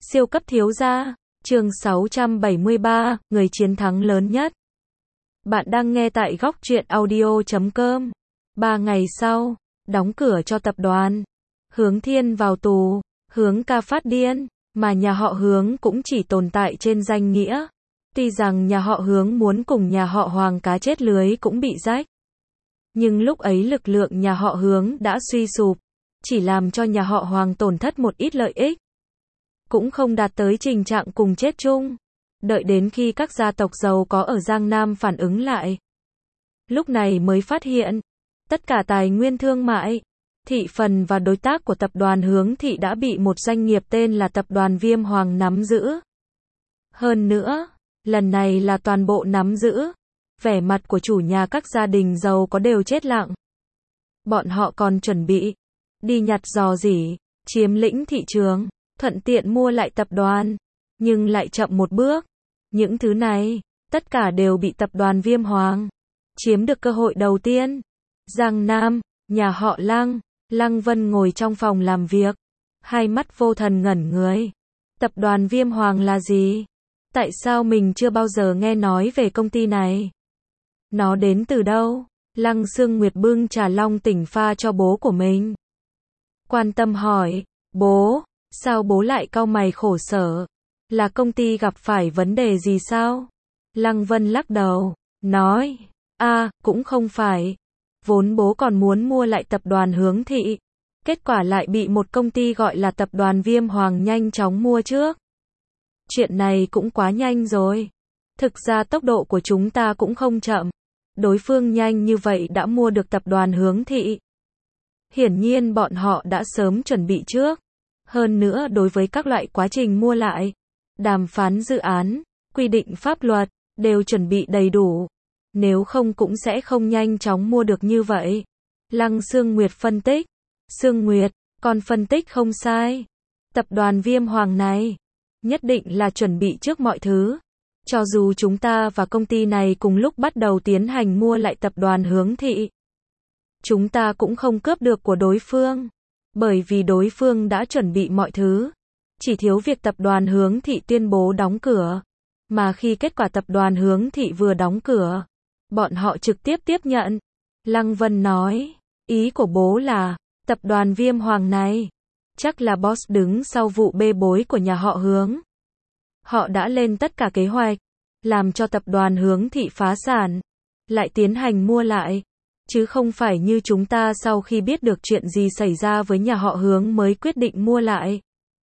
Siêu cấp thiếu gia, chương 673, người chiến thắng lớn nhất. Bạn đang nghe tại góc truyện audio.com. 3 ngày sau, đóng cửa cho tập đoàn. Hướng Thiên vào tù, Hướng Ca phát điên, mà nhà họ Hướng cũng chỉ tồn tại trên danh nghĩa. Tuy rằng nhà họ Hướng muốn cùng nhà họ Hoàng cá chết lưới cũng bị rách. Nhưng lúc ấy lực lượng nhà họ Hướng đã suy sụp, chỉ làm cho nhà họ Hoàng tổn thất một ít lợi ích. Cũng không đạt tới tình trạng cùng chết chung. Đợi đến khi các gia tộc giàu có ở Giang Nam phản ứng lại. Lúc này mới phát hiện, tất cả tài nguyên thương mại, thị phần và đối tác của tập đoàn Hướng Thị đã bị một doanh nghiệp tên là tập đoàn Viêm Hoàng nắm giữ. Hơn nữa, lần này là toàn bộ nắm giữ. Vẻ mặt của chủ nhà các gia đình giàu có đều chết lặng. Bọn họ còn chuẩn bị đi nhặt rò rỉ, chiếm lĩnh thị trường, thuận tiện mua lại tập đoàn, nhưng lại chậm một bước. Những thứ này, tất cả đều bị tập đoàn Viêm Hoàng chiếm được cơ hội đầu tiên. Giang Nam, nhà họ Lăng, Lăng Vân ngồi trong phòng làm việc, hai mắt vô thần ngẩn người. Tập đoàn Viêm Hoàng là gì? Tại sao mình chưa bao giờ nghe nói về công ty này? Nó đến từ đâu? Lăng Sương Nguyệt bưng trà long tỉnh pha cho bố của mình. Quan tâm hỏi, bố, sao bố lại cau mày khổ sở? Là công ty gặp phải vấn đề gì sao? Lăng Vân lắc đầu, nói, cũng không phải. Vốn bố còn muốn mua lại tập đoàn Hướng Thị. Kết quả lại bị một công ty gọi là tập đoàn Viêm Hoàng nhanh chóng mua trước. Chuyện này cũng quá nhanh rồi. Thực ra tốc độ của chúng ta cũng không chậm. Đối phương nhanh như vậy đã mua được tập đoàn Hướng Thị. Hiển nhiên bọn họ đã sớm chuẩn bị trước. Hơn nữa đối với các loại quá trình mua lại, đàm phán dự án, quy định pháp luật, đều chuẩn bị đầy đủ. Nếu không cũng sẽ không nhanh chóng mua được như vậy. Lăng Sương Nguyệt phân tích. Sương Nguyệt, con phân tích không sai. Tập đoàn Viêm Hoàng này, nhất định là chuẩn bị trước mọi thứ. Cho dù chúng ta và công ty này cùng lúc bắt đầu tiến hành mua lại tập đoàn Hướng Thị, chúng ta cũng không cướp được của đối phương. Bởi vì đối phương đã chuẩn bị mọi thứ. Chỉ thiếu việc tập đoàn Hướng Thị tuyên bố đóng cửa. Mà khi kết quả tập đoàn Hướng Thị vừa đóng cửa, bọn họ trực tiếp tiếp nhận. Lăng Vân nói, ý của bố là, tập đoàn Viêm Hoàng này, chắc là boss đứng sau vụ bê bối của nhà họ Hướng. Họ đã lên tất cả kế hoạch, làm cho tập đoàn Hướng Thị phá sản, lại tiến hành mua lại. Chứ không phải như chúng ta sau khi biết được chuyện gì xảy ra với nhà họ Hướng mới quyết định mua lại.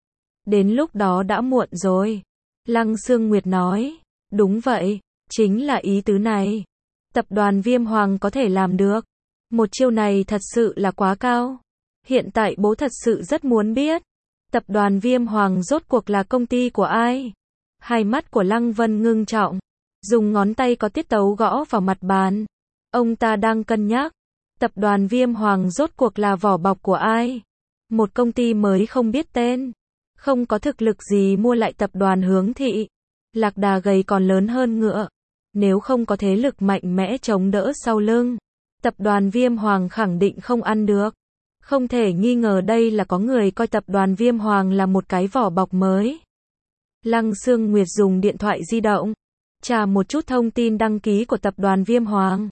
Đến lúc đó đã muộn rồi. Lăng Sương Nguyệt nói, đúng vậy, chính là ý tứ này. Tập đoàn Viêm Hoàng có thể làm được. Một chiêu này thật sự là quá cao. Hiện tại bố thật sự rất muốn biết, tập đoàn Viêm Hoàng rốt cuộc là công ty của ai? Hai mắt của Lăng Vân ngưng trọng, dùng ngón tay có tiết tấu gõ vào mặt bàn. Ông ta đang cân nhắc, tập đoàn Viêm Hoàng rốt cuộc là vỏ bọc của ai? Một công ty mới không biết tên, không có thực lực gì mua lại tập đoàn Hướng Thị. Lạc đà gầy còn lớn hơn ngựa. Nếu không có thế lực mạnh mẽ chống đỡ sau lưng, tập đoàn Viêm Hoàng khẳng định không ăn được. Không thể nghi ngờ đây là có người coi tập đoàn Viêm Hoàng là một cái vỏ bọc mới. Lăng Sương Nguyệt dùng điện thoại di động, tra một chút thông tin đăng ký của tập đoàn Viêm Hoàng.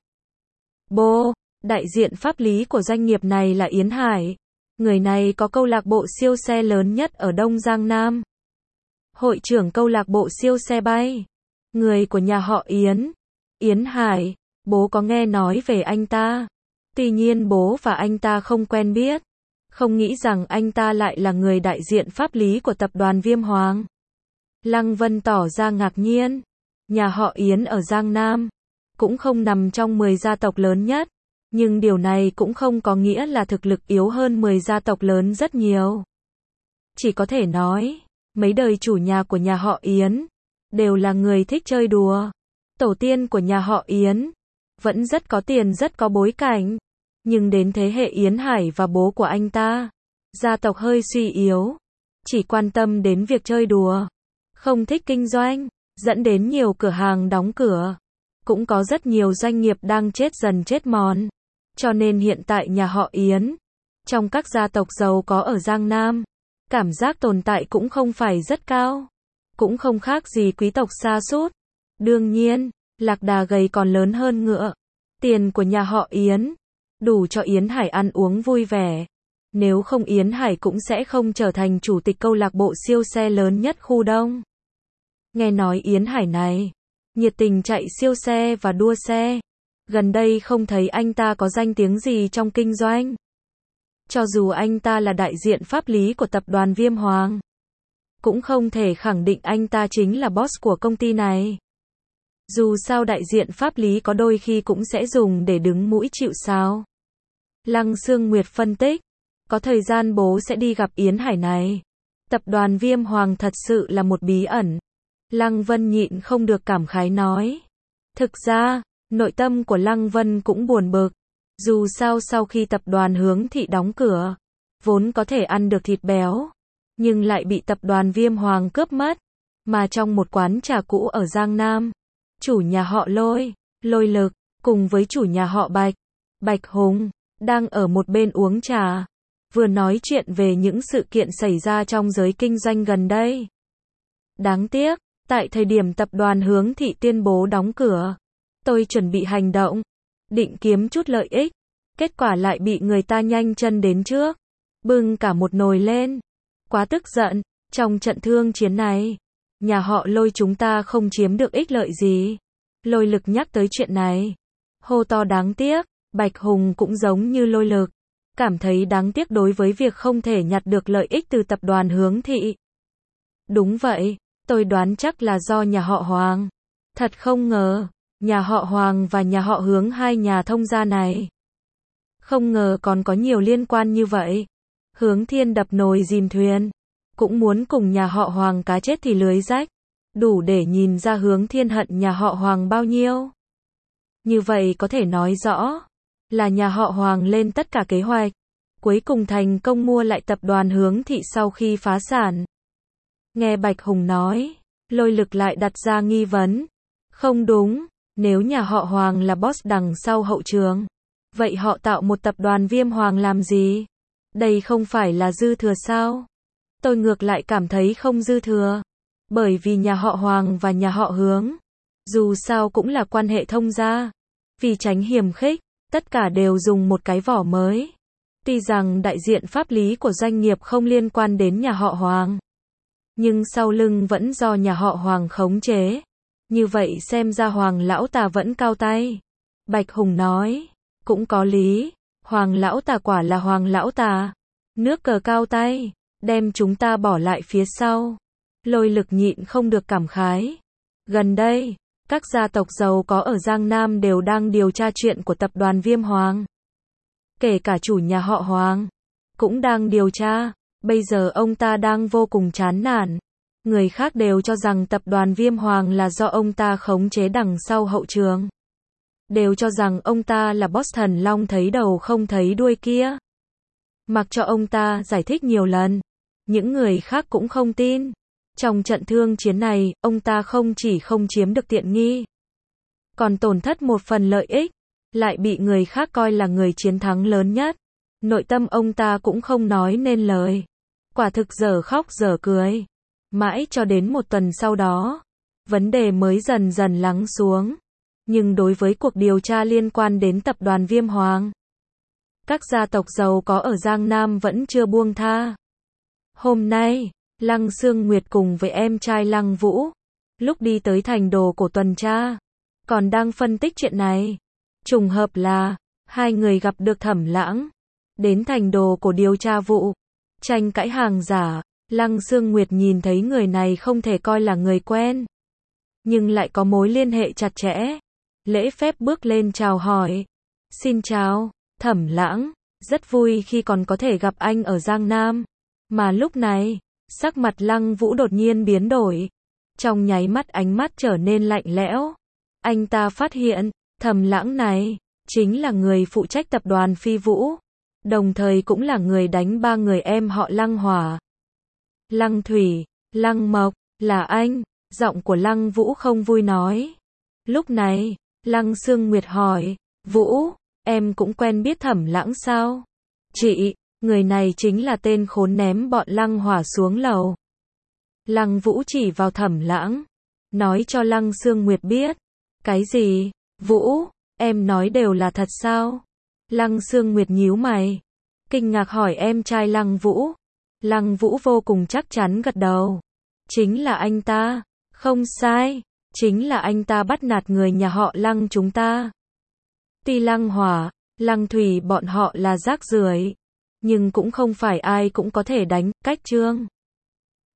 Bố, đại diện pháp lý của doanh nghiệp này là Yến Hải. Người này có câu lạc bộ siêu xe lớn nhất ở Đông Giang Nam. Hội trưởng câu lạc bộ siêu xe bay. Người của nhà họ Yến. Yến Hải, bố có nghe nói về anh ta. Tuy nhiên bố và anh ta không quen biết. Không nghĩ rằng anh ta lại là người đại diện pháp lý của tập đoàn Viêm Hoàng. Lăng Vân tỏ ra ngạc nhiên. Nhà họ Yến ở Giang Nam cũng không nằm trong 10 gia tộc lớn nhất. Nhưng điều này cũng không có nghĩa là thực lực yếu hơn 10 gia tộc lớn rất nhiều. Chỉ có thể nói, mấy đời chủ nhà của nhà họ Yến đều là người thích chơi đùa. Tổ tiên của nhà họ Yến vẫn rất có tiền, rất có bối cảnh. Nhưng đến thế hệ Yến Hải và bố của anh ta, gia tộc hơi suy yếu, chỉ quan tâm đến việc chơi đùa, không thích kinh doanh, dẫn đến nhiều cửa hàng đóng cửa. Cũng có rất nhiều doanh nghiệp đang chết dần chết mòn. Cho nên hiện tại nhà họ Yến, trong các gia tộc giàu có ở Giang Nam, Cảm giác tồn tại cũng không phải rất cao. Cũng không khác gì quý tộc sa sút. Đương nhiên, lạc đà gầy còn lớn hơn ngựa. Tiền của nhà họ Yến, đủ cho Yến Hải ăn uống vui vẻ. Nếu không Yến Hải cũng sẽ không trở thành chủ tịch câu lạc bộ siêu xe lớn nhất khu Đông. Nghe nói Yến Hải này, nhiệt tình chạy siêu xe và đua xe. Gần đây không thấy anh ta có danh tiếng gì trong kinh doanh. Cho dù anh ta là đại diện pháp lý của tập đoàn Viêm Hoàng, cũng không thể khẳng định anh ta chính là boss của công ty này. Dù sao đại diện pháp lý có đôi khi cũng sẽ dùng để đứng mũi chịu sào. Lăng Sương Nguyệt phân tích, có thời gian bố sẽ đi gặp Yến Hải này. Tập đoàn Viêm Hoàng thật sự là một bí ẩn. Lăng Vân nhịn không được cảm khái nói. Thực ra, nội tâm của Lăng Vân cũng buồn bực. Dù sao sau khi tập đoàn Hướng Thị đóng cửa, vốn có thể ăn được thịt béo, nhưng lại bị tập đoàn Viêm Hoàng cướp mất. Mà trong một quán trà cũ ở Giang Nam, chủ nhà họ Lôi, Lôi Lực, cùng với chủ nhà họ Bạch, Bạch Hùng, đang ở một bên uống trà, vừa nói chuyện về những sự kiện xảy ra trong giới kinh doanh gần đây. Đáng tiếc, tại thời điểm tập đoàn Hướng Thị tuyên bố đóng cửa, tôi chuẩn bị hành động, định kiếm chút lợi ích, kết quả lại bị người ta nhanh chân đến trước, bưng cả một nồi lên. Quá tức giận, trong trận thương chiến này, nhà họ Lôi chúng ta không chiếm được ích lợi gì. Lôi Lực nhắc tới chuyện này, hô to đáng tiếc. Bạch Hùng cũng giống như Lôi Lực, cảm thấy đáng tiếc đối với việc không thể nhặt được lợi ích từ tập đoàn Hướng Thị. Đúng vậy, tôi đoán chắc là do nhà họ Hoàng. Thật không ngờ, nhà họ Hoàng và nhà họ Hướng, hai nhà thông gia này, không ngờ còn có nhiều liên quan như vậy. Hướng Thiên đập nồi dìm thuyền, cũng muốn cùng nhà họ Hoàng cá chết thì lưới rách, đủ để nhìn ra Hướng Thiên hận nhà họ Hoàng bao nhiêu. Như vậy có thể nói rõ là nhà họ Hoàng lên tất cả kế hoạch, cuối cùng thành công mua lại tập đoàn Hướng Thị sau khi phá sản. Nghe Bạch Hùng nói, Lôi Lực lại đặt ra nghi vấn. Không đúng, nếu nhà họ Hoàng là boss đằng sau hậu trường, vậy họ tạo một tập đoàn Viêm Hoàng làm gì? Đây không phải là dư thừa sao? Tôi ngược lại cảm thấy không dư thừa, bởi vì nhà họ Hoàng và nhà họ Hướng, dù sao cũng là quan hệ thông gia. Vì tránh hiềm khích, tất cả đều dùng một cái vỏ mới. Tuy rằng đại diện pháp lý của doanh nghiệp không liên quan đến nhà họ Hoàng, nhưng sau lưng vẫn do nhà họ Hoàng khống chế. Như vậy xem ra Hoàng lão tà vẫn cao tay. Bạch Hùng nói, cũng có lý, Hoàng lão tà quả là Hoàng lão tà. Nước cờ cao tay, đem chúng ta bỏ lại phía sau. Lôi Lực nhịn không được cảm khái. Gần đây, các gia tộc giàu có ở Giang Nam đều đang điều tra chuyện của tập đoàn Viêm Hoàng. Kể cả chủ nhà họ Hoàng, cũng đang điều tra. Bây giờ ông ta đang vô cùng chán nản. Người khác đều cho rằng tập đoàn Viêm Hoàng là do ông ta khống chế đằng sau hậu trường. Đều cho rằng ông ta là boss thần long thấy đầu không thấy đuôi kia. Mặc cho ông ta giải thích nhiều lần, những người khác cũng không tin. Trong trận thương chiến này, ông ta không chỉ không chiếm được tiện nghi, còn tổn thất một phần lợi ích, lại bị người khác coi là người chiến thắng lớn nhất. Nội tâm ông ta cũng không nói nên lời. Quả thực dở khóc dở cười. Mãi cho đến một tuần sau đó, vấn đề mới dần dần lắng xuống. Nhưng đối với cuộc điều tra liên quan đến tập đoàn Viêm Hoàng, các gia tộc giàu có ở Giang Nam vẫn chưa buông tha. Hôm nay, Lăng Sương Nguyệt cùng với em trai Lăng Vũ, lúc đi tới thành đồ cổ tuần tra, còn đang phân tích chuyện này. Trùng hợp là, hai người gặp được Thẩm Lãng, đến thành đồ cổ điều tra vụ tranh cãi hàng giả. Lăng Sương Nguyệt nhìn thấy người này không thể coi là người quen, nhưng lại có mối liên hệ chặt chẽ. Lễ phép bước lên chào hỏi. Xin chào, Thẩm Lãng, rất vui khi còn có thể gặp anh ở Giang Nam. Mà lúc này, sắc mặt Lăng Vũ đột nhiên biến đổi. Trong nháy mắt ánh mắt trở nên lạnh lẽo. Anh ta phát hiện, Thẩm Lãng này, chính là người phụ trách tập đoàn Phi Vũ, đồng thời cũng là người đánh ba người em họ Lăng Hỏa, Lăng Thủy, Lăng Mộc. Là anh, giọng của Lăng Vũ không vui nói. Lúc này, Lăng Sương Nguyệt hỏi, Vũ, em cũng quen biết Thẩm Lãng sao? Chị, Người này chính là tên khốn ném bọn Lăng Hỏa xuống lầu. Lăng Vũ chỉ vào Thẩm Lãng, nói cho Lăng Sương Nguyệt biết. Cái gì? Vũ, em nói đều là thật sao? Lăng Sương Nguyệt nhíu mày, kinh ngạc hỏi em trai Lăng Vũ. Lăng Vũ vô cùng chắc chắn gật đầu. Chính là anh ta. Không sai, chính là anh ta bắt nạt người nhà họ Lăng chúng ta. Tuy Lăng Hỏa, Lăng Thủy bọn họ là rác rưởi, nhưng cũng không phải ai cũng có thể đánh, cách Trương